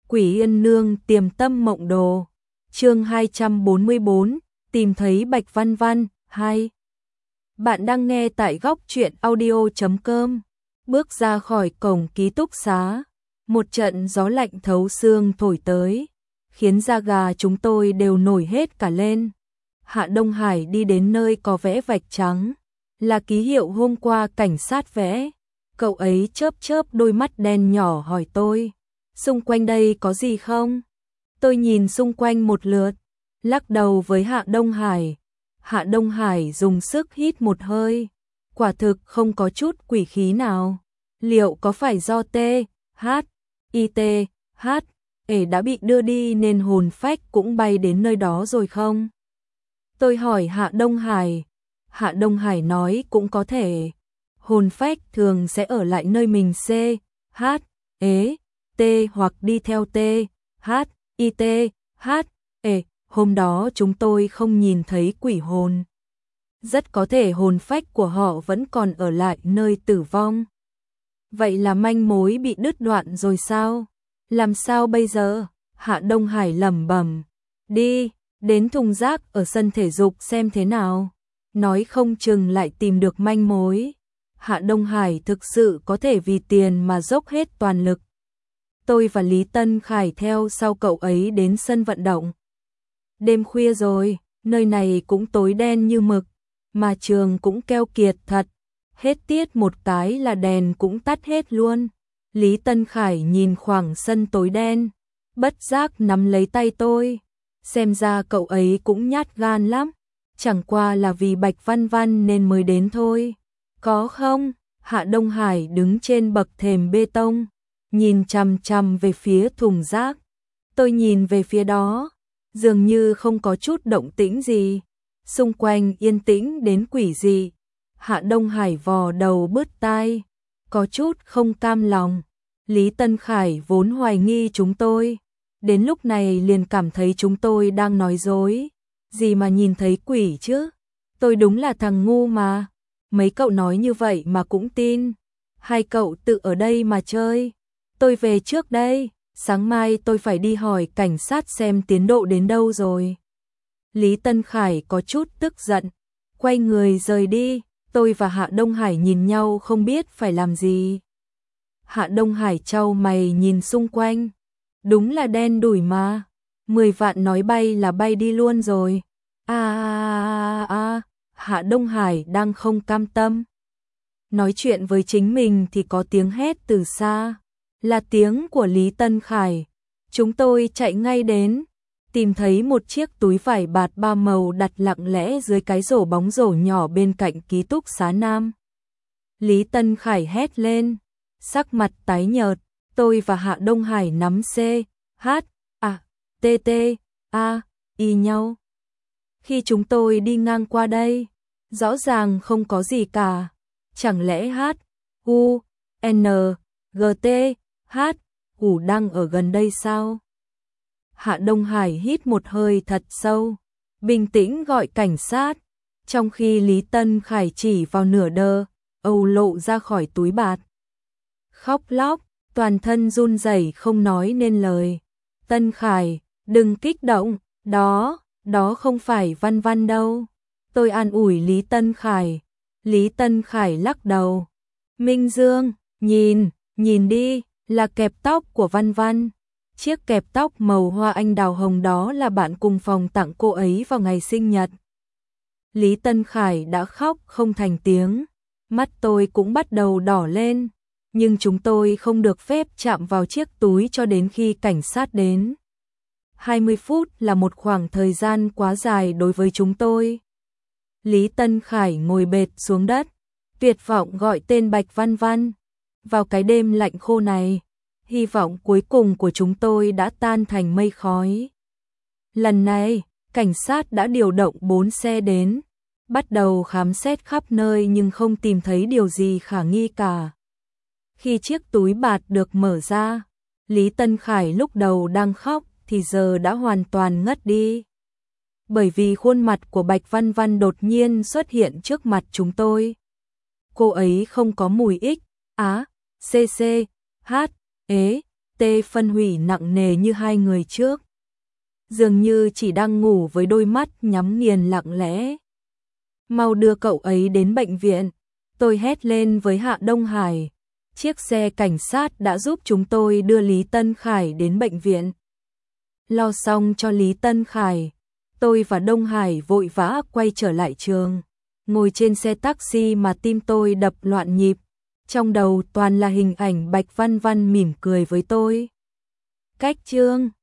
Quỷ Yên Nương tiềm tâm mộng đồ. Chương 244, tìm thấy Bạch Văn Văn 2. Bạn đang nghe tại góc truyện audio.com. Bước ra khỏi cổng ký túc xá, một trận gió lạnh thấu xương thổi tới, khiến da gà chúng tôi đều nổi hết cả lên. Hạ Đông Hải đi đến nơi có vẽ vạch trắng, là ký hiệu hôm qua cảnh sát vẽ. Cậu ấy chớp chớp đôi mắt đen nhỏ hỏi tôi, xung quanh đây có gì không? Tôi nhìn xung quanh một lượt, lắc đầu với Hạ Đông Hải. Hạ Đông Hải dùng sức hít một hơi, quả thực không có chút quỷ khí nào. Liệu có phải do THITH đã bị đưa đi nên hồn phách cũng bay đến nơi đó rồi không? Tôi hỏi Hạ Đông Hải. Hạ Đông Hải nói cũng có thể. Hồn phách thường sẽ ở lại nơi mình T hoặc đi theo THITHE. Hôm đó chúng tôi không nhìn thấy quỷ hồn. Rất có thể hồn phách của họ vẫn còn ở lại nơi tử vong. Vậy là manh mối bị đứt đoạn rồi sao? Làm sao bây giờ? Hạ Đông Hải lẩm bẩm. Đi, đến thùng rác ở sân thể dục xem thế nào. Nói không chừng lại tìm được manh mối. Hạ Đông Hải thực sự có thể vì tiền mà dốc hết toàn lực. Tôi và Lý Tân Khải theo sau cậu ấy đến sân vận động. Đêm khuya rồi, nơi này cũng tối đen như mực, mà trường cũng keo kiệt thật. Hết tiết một cái là đèn cũng tắt hết luôn. Lý Tân Khải nhìn khoảng sân tối đen, bất giác nắm lấy tay tôi. Xem ra cậu ấy cũng nhát gan lắm, chẳng qua là vì Bạch Văn Văn nên mới đến thôi. Có không? Hạ Đông Hải đứng trên bậc thềm bê tông, nhìn chằm chằm về phía thùng rác. Tôi nhìn về phía đó, dường như không có chút động tĩnh gì. Xung quanh yên tĩnh đến quỷ dị. Hạ Đông Hải vò đầu bứt tai, có chút không cam lòng. Lý Tân Khải vốn hoài nghi chúng tôi, đến lúc này liền cảm thấy chúng tôi đang nói dối. Gì mà nhìn thấy quỷ chứ? Tôi đúng là thằng ngu mà. Mấy cậu nói như vậy mà cũng tin. Hai cậu tự ở đây mà chơi. Tôi về trước đây, sáng mai tôi phải đi hỏi cảnh sát xem tiến độ đến đâu rồi. Lý Tân Khải có chút tức giận, quay người rời đi. Tôi và Hạ Đông Hải nhìn nhau không biết phải làm gì. Hạ Đông Hải chau mày nhìn xung quanh. Đúng là đen đủi mà. 10 vạn nói bay là bay đi luôn rồi. Hạ Đông Hải đang không cam tâm. Nói chuyện với chính mình thì có tiếng hét từ xa. Là tiếng của Lý Tân Khải. Chúng tôi chạy ngay đến, tìm thấy một chiếc túi vải bạt ba màu đặt lặng lẽ dưới cái rổ bóng rổ nhỏ bên cạnh ký túc xá nam. Lý Tân Khải hét lên, sắc mặt tái nhợt. Tôi và Hạ Đông Hải nắm y nhau. Khi chúng tôi đi ngang qua đây, rõ ràng không có gì cả. Chẳng lẽ HUNGTH đang ở gần đây sao? Hạ Đông Hải hít một hơi thật sâu, bình tĩnh gọi cảnh sát, trong khi Lý Tân Khải chỉ vào nửa đơ, Âu lộ ra khỏi túi bạt. Khóc lóc, toàn thân run rẩy không nói nên lời. Tân Khải, đừng kích động, đó không phải Văn Văn đâu. Tôi an ủi Lý Tân Khải. Lý Tân Khải lắc đầu. Minh Dương, nhìn đi, là kẹp tóc của Văn Văn. Chiếc kẹp tóc màu hoa anh đào hồng đó là bạn cùng phòng tặng cô ấy vào ngày sinh nhật. Lý Tân Khải đã khóc không thành tiếng. Mắt tôi cũng bắt đầu đỏ lên. Nhưng chúng tôi không được phép chạm vào chiếc túi cho đến khi cảnh sát đến. 20 phút là một khoảng thời gian quá dài đối với chúng tôi. Lý Tân Khải ngồi bệt xuống đất, tuyệt vọng gọi tên Bạch Văn Văn. Vào cái đêm lạnh khô này, hy vọng cuối cùng của chúng tôi đã tan thành mây khói. Lần này, cảnh sát đã điều động 4 xe đến, bắt đầu khám xét khắp nơi nhưng không tìm thấy điều gì khả nghi cả. Khi chiếc túi bạt được mở ra, Lý Tân Khải lúc đầu đang khóc thì giờ đã hoàn toàn ngất đi. Bởi vì khuôn mặt của Bạch Văn Văn đột nhiên xuất hiện trước mặt chúng tôi. Cô ấy không có mùi tê phân hủy nặng nề như hai người trước. Dường như chỉ đang ngủ với đôi mắt nhắm nghiền lặng lẽ. Mau đưa cậu ấy đến bệnh viện, tôi hét lên với Hạ Đông Hải. Chiếc xe cảnh sát đã giúp chúng tôi đưa Lý Tân Khải đến bệnh viện. Lo xong cho Lý Tân Khải, tôi và Đông Hải vội vã quay trở lại trường. Ngồi trên xe taxi mà tim tôi đập loạn nhịp, trong đầu toàn là hình ảnh Bạch Văn Văn mỉm cười với tôi. Cách Trương